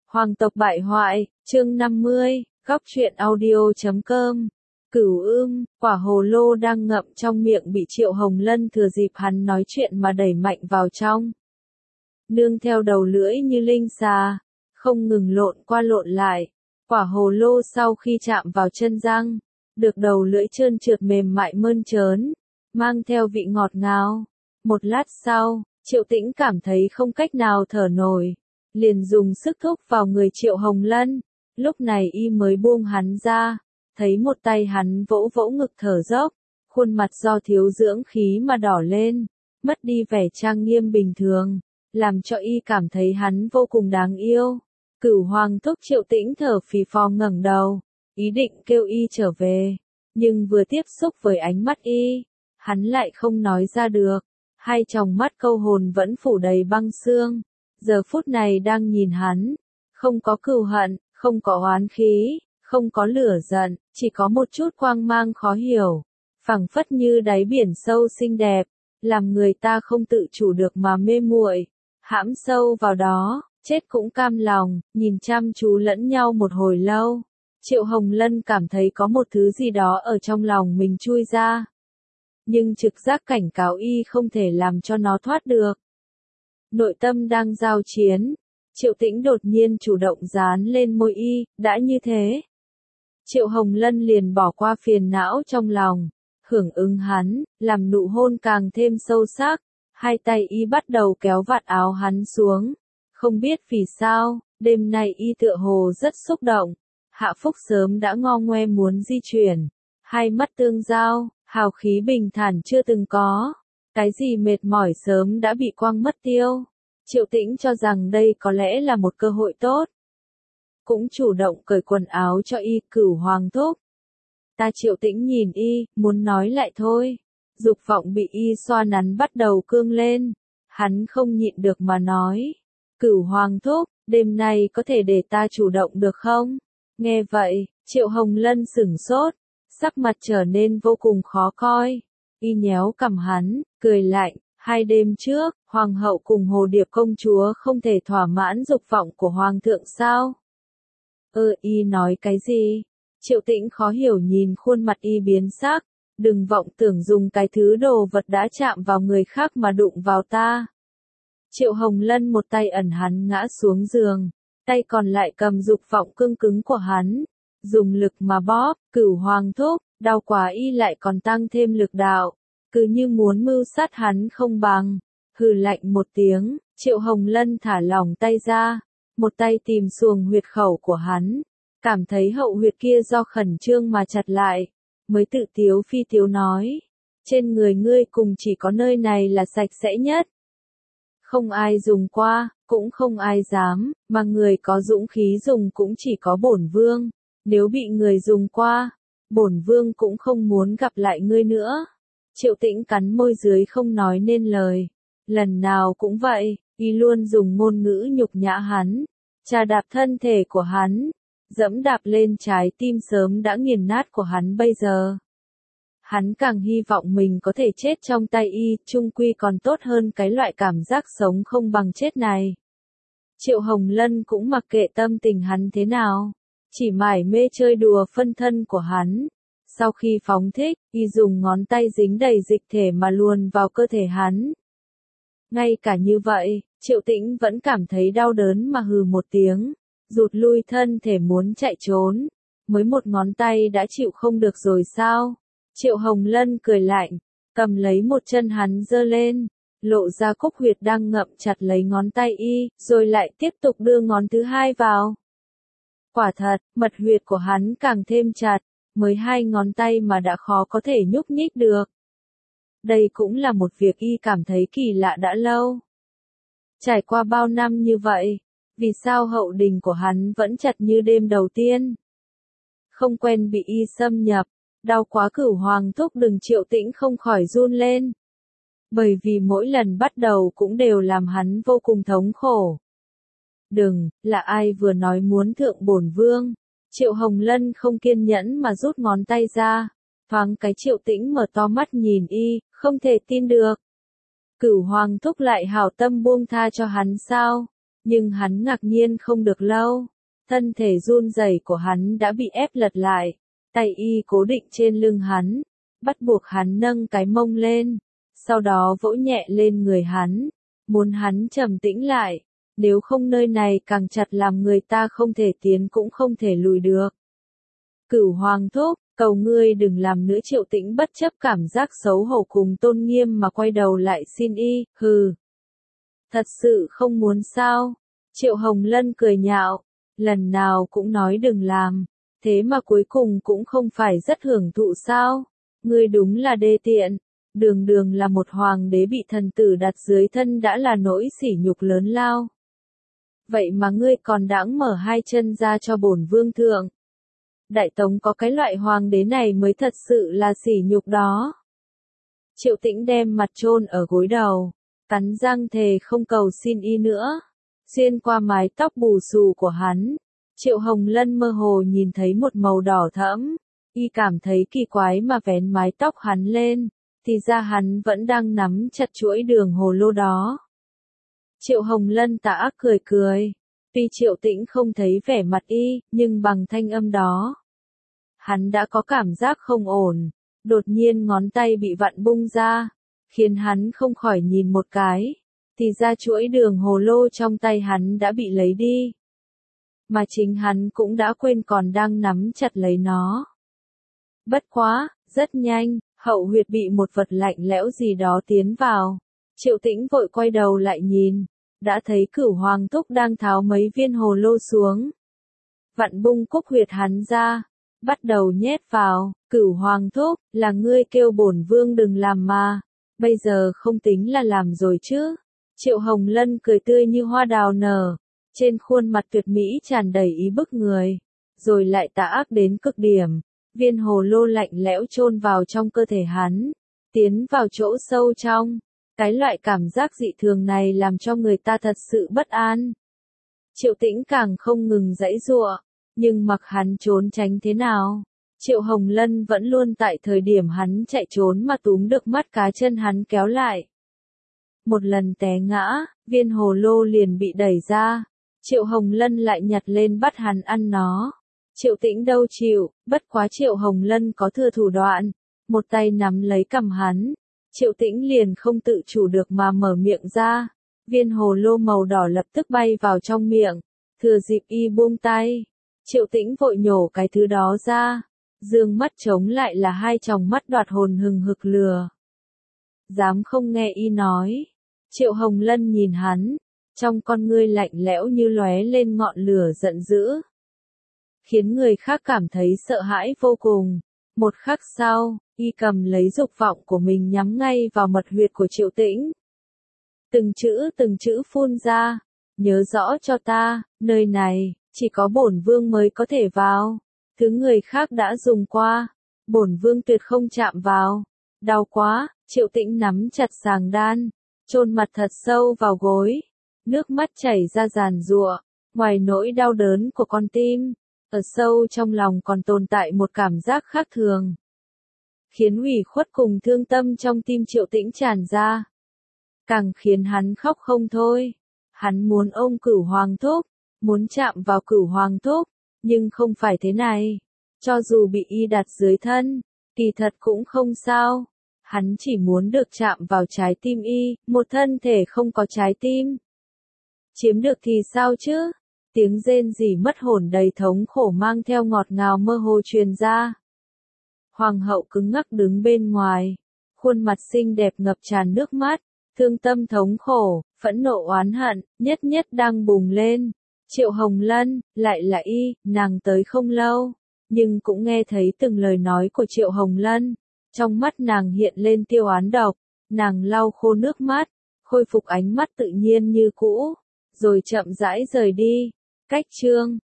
Hoàng tộc bại hoại, chương 50, góc truyện audio.com. Cửu ương, quả hồ lô đang ngậm trong miệng bị Triệu Hồng Lân thừa dịp hắn nói chuyện mà đẩy mạnh vào trong. Nương theo đầu lưỡi như linh xà, không ngừng lộn qua lộn lại. Quả hồ lô sau khi chạm vào chân răng, được đầu lưỡi trơn trượt mềm mại mơn trớn, mang theo vị ngọt ngào. Một lát sau, Triệu Tĩnh cảm thấy không cách nào thở nổi, liền dùng sức thúc vào người Triệu Hồng Lân. Lúc này y mới buông hắn ra, thấy một tay hắn vỗ vỗ ngực thở dốc, khuôn mặt do thiếu dưỡng khí mà đỏ lên, mất đi vẻ trang nghiêm bình thường, làm cho y cảm thấy hắn vô cùng đáng yêu. Cửu Hoàng thúc Triệu Tĩnh thở phì phò ngẩng đầu, ý định kêu y trở về, nhưng vừa tiếp xúc với ánh mắt y, hắn lại không nói ra được. Hai tròng mắt câu hồn vẫn phủ đầy băng xương, giờ phút này đang nhìn hắn, không có cừu hận, không có oán khí, không có lửa giận, chỉ có một chút quang mang khó hiểu, phảng phất như đáy biển sâu xinh đẹp, làm người ta không tự chủ được mà mê muội, hãm sâu vào đó, chết cũng cam lòng. Nhìn chăm chú lẫn nhau một hồi lâu, Triệu Hồng Lân cảm thấy có một thứ gì đó ở trong lòng mình chui ra, nhưng trực giác cảnh cáo y không thể làm cho nó thoát được. Nội tâm đang giao chiến, Triệu Tĩnh đột nhiên chủ động dán lên môi y, đã như thế. Triệu Hồng Lân liền bỏ qua phiền não trong lòng, hưởng ứng hắn, làm nụ hôn càng thêm sâu sắc, hai tay y bắt đầu kéo vạt áo hắn xuống. Không biết vì sao, đêm nay y tựa hồ rất xúc động, Hạ Phúc sớm đã ngo ngoe muốn di chuyển, hai mắt tương giao, hào khí bình thản chưa từng có, cái gì mệt mỏi sớm đã bị quăng mất tiêu. Triệu Tĩnh cho rằng đây có lẽ là một cơ hội tốt, cũng chủ động cởi quần áo cho y. Cửu Hoàng thúc. Ta Triệu Tĩnh nhìn y, muốn nói lại thôi, dục vọng bị y xoa nắn bắt đầu cương lên, hắn không nhịn được mà nói, Cửu Hoàng thúc, đêm nay có thể để ta chủ động được không? Nghe vậy, Triệu Hồng Lân sửng sốt, sắc mặt trở nên vô cùng khó coi, y nhéo cằm hắn, cười lạnh, 2 đêm trước, Hoàng hậu cùng Hồ Điệp công chúa không thể thỏa mãn dục vọng của Hoàng thượng sao? Y nói cái gì? Triệu Tĩnh khó hiểu nhìn khuôn mặt y biến sắc, đừng vọng tưởng dùng cái thứ đồ vật đã chạm vào người khác mà đụng vào ta. Triệu Hồng Lân một tay ẩn hắn ngã xuống giường, tay còn lại cầm dục vọng cương cứng của hắn, dùng lực mà bóp. Cửu Hoàng thúc, đau quá y lại còn tăng thêm lực đạo, cứ như muốn mưu sát hắn không bằng. Hừ lạnh một tiếng, Triệu Hồng Lân thả lỏng tay ra, một tay tìm xuồng huyệt khẩu của hắn, cảm thấy hậu huyệt kia do khẩn trương mà chặt lại, mới tự tiếu phi tiếu nói, trên người ngươi cùng chỉ có nơi này là sạch sẽ nhất. Không ai dùng qua, cũng không ai dám, mà người có dũng khí dùng cũng chỉ có bổn vương, nếu bị người dùng qua, bổn vương cũng không muốn gặp lại ngươi nữa. Triệu Tĩnh cắn môi dưới không nói nên lời, lần nào cũng vậy, y luôn dùng ngôn ngữ nhục nhã hắn, trà đạp thân thể của hắn, dẫm đạp lên trái tim sớm đã nghiền nát của hắn bây giờ. Hắn càng hy vọng mình có thể chết trong tay y, chung quy còn tốt hơn cái loại cảm giác sống không bằng chết này. Triệu Hồng Lân cũng mặc kệ tâm tình hắn thế nào, chỉ mải mê chơi đùa phân thân của hắn. Sau khi phóng thích, y dùng ngón tay dính đầy dịch thể mà luồn vào cơ thể hắn. Ngay cả như vậy, Triệu Tĩnh vẫn cảm thấy đau đớn mà hừ một tiếng, rụt lui thân thể muốn chạy trốn, mới một ngón tay đã chịu không được rồi sao? Triệu Hồng Lân cười lạnh, cầm lấy một chân hắn giơ lên, lộ ra cúc huyệt đang ngậm chặt lấy ngón tay y, rồi lại tiếp tục đưa ngón thứ hai vào. Quả thật, mật huyệt của hắn càng thêm chặt, mới 2 ngón tay mà đã khó có thể nhúc nhích được. Đây cũng là một việc y cảm thấy kỳ lạ đã lâu. Trải qua bao năm như vậy, vì sao hậu đình của hắn vẫn chặt như đêm đầu tiên? Không quen bị y xâm nhập, đau quá. Cửu Hoàng thúc đừng. Triệu Tĩnh không khỏi run lên. Bởi vì mỗi lần bắt đầu cũng đều làm hắn vô cùng thống khổ. Đừng, là ai vừa nói muốn thượng bổn vương? Triệu Hồng Lân không kiên nhẫn mà rút ngón tay ra, thoáng cái Triệu Tĩnh mở to mắt nhìn y, không thể tin được. Cửu Hoàng thúc lại hảo tâm buông tha cho hắn sao? Nhưng hắn ngạc nhiên không được lâu. Thân thể run rẩy của hắn đã bị ép lật lại. Tay y cố định trên lưng hắn. Bắt buộc hắn nâng cái mông lên. Sau đó vỗ nhẹ lên người hắn. Muốn hắn trầm tĩnh lại. Nếu không nơi này càng chặt làm người ta không thể tiến cũng không thể lùi được. Cửu Hoàng thúc, cầu ngươi đừng làm nữa. Triệu Tĩnh bất chấp cảm giác xấu hổ cùng tôn nghiêm mà quay đầu lại xin y, hừ. Thật sự không muốn sao? Triệu Hồng Lân cười nhạo, lần nào cũng nói đừng làm, thế mà cuối cùng cũng không phải rất hưởng thụ sao? Ngươi đúng là đê tiện, đường đường là một hoàng đế bị thần tử đặt dưới thân đã là nỗi sỉ nhục lớn lao. Vậy mà ngươi còn đãng mở hai chân ra cho bổn vương thượng. Đại Tống có cái loại hoàng đế này mới thật sự là sỉ nhục đó. Triệu Tĩnh đem mặt chôn ở gối đầu, cắn răng thề không cầu xin y nữa. Xuyên qua mái tóc bù xù của hắn, Triệu Hồng Lân mơ hồ nhìn thấy một màu đỏ thẫm. Y cảm thấy kỳ quái mà vén mái tóc hắn lên, thì ra hắn vẫn đang nắm chặt chuỗi đường hồ lô đó. Triệu Hồng Lân tà ác cười cười. Tuy Triệu Tĩnh không thấy vẻ mặt y, nhưng bằng thanh âm đó, hắn đã có cảm giác không ổn. Đột nhiên ngón tay bị vặn bung ra, khiến hắn không khỏi nhìn một cái, thì ra chuỗi đường hồ lô trong tay hắn đã bị lấy đi. Mà chính hắn cũng đã quên còn đang nắm chặt lấy nó. Bất quá, rất nhanh, hậu huyệt bị một vật lạnh lẽo gì đó tiến vào. Triệu Tĩnh vội quay đầu lại nhìn, đã thấy Cửu Hoàng thúc đang tháo mấy viên hồ lô xuống. Vặn bung cúc huyệt hắn ra, bắt đầu nhét vào. Cửu Hoàng thúc, là ngươi kêu bổn vương đừng làm mà, bây giờ không tính là làm rồi chứ. Triệu Hồng Lân cười tươi như hoa đào nở, trên khuôn mặt tuyệt mỹ tràn đầy ý bức người, rồi lại tà ác đến cực điểm. Viên hồ lô lạnh lẽo chôn vào trong cơ thể hắn, tiến vào chỗ sâu trong. Cái loại cảm giác dị thường này làm cho người ta thật sự bất an. Triệu Tĩnh càng không ngừng giãy giụa, nhưng mặc hắn trốn tránh thế nào, Triệu Hồng Lân vẫn luôn tại thời điểm hắn chạy trốn mà túm được mắt cá chân hắn kéo lại. Một lần té ngã, viên hồ lô liền bị đẩy ra, Triệu Hồng Lân lại nhặt lên bắt hắn ăn nó. Triệu Tĩnh đâu chịu, bất quá Triệu Hồng Lân có thừa thủ đoạn, một tay nắm lấy cằm hắn. Triệu Tĩnh liền không tự chủ được mà mở miệng ra, viên hồ lô màu đỏ lập tức bay vào trong miệng, thừa dịp y buông tay, Triệu Tĩnh vội nhổ cái thứ đó ra, dương mắt trống lại là hai tròng mắt đoạt hồn hừng hực lừa. Dám không nghe y nói, Triệu Hồng Lân nhìn hắn, trong con ngươi lạnh lẽo như lóe lên ngọn lửa giận dữ, khiến người khác cảm thấy sợ hãi vô cùng. Một khắc sau, y cầm lấy dục vọng của mình nhắm ngay vào mật huyệt của Triệu Tĩnh. Từng chữ phun ra, nhớ rõ cho ta, nơi này, chỉ có bổn vương mới có thể vào. Thứ người khác đã dùng qua, bổn vương tuyệt không chạm vào. Đau quá, Triệu Tĩnh nắm chặt sàng đan, chôn mặt thật sâu vào gối. Nước mắt chảy ra giàn giụa, ngoài nỗi đau đớn của con tim, ở sâu trong lòng còn tồn tại một cảm giác khác thường, khiến ủy khuất cùng thương tâm trong tim Triệu Tĩnh tràn ra, càng khiến hắn khóc không thôi. Hắn muốn ôm Cửu Hoàng thúc, muốn chạm vào Cửu Hoàng thúc, nhưng không phải thế này. Cho dù bị y đặt dưới thân, kỳ thật cũng không sao. Hắn chỉ muốn được chạm vào trái tim y, một thân thể không có trái tim. Chiếm được thì sao chứ? Tiếng rên rỉ mất hồn đầy thống khổ mang theo ngọt ngào mơ hồ truyền ra. Hoàng hậu cứng ngắc đứng bên ngoài, khuôn mặt xinh đẹp ngập tràn nước mắt, thương tâm thống khổ, phẫn nộ oán hận, nhất nhất đang bùng lên. Triệu Hồng Lân, lại là y, nàng tới không lâu, nhưng cũng nghe thấy từng lời nói của Triệu Hồng Lân. Trong mắt nàng hiện lên tiêu oán độc, nàng lau khô nước mắt, khôi phục ánh mắt tự nhiên như cũ, rồi chậm rãi rời đi. Cách chương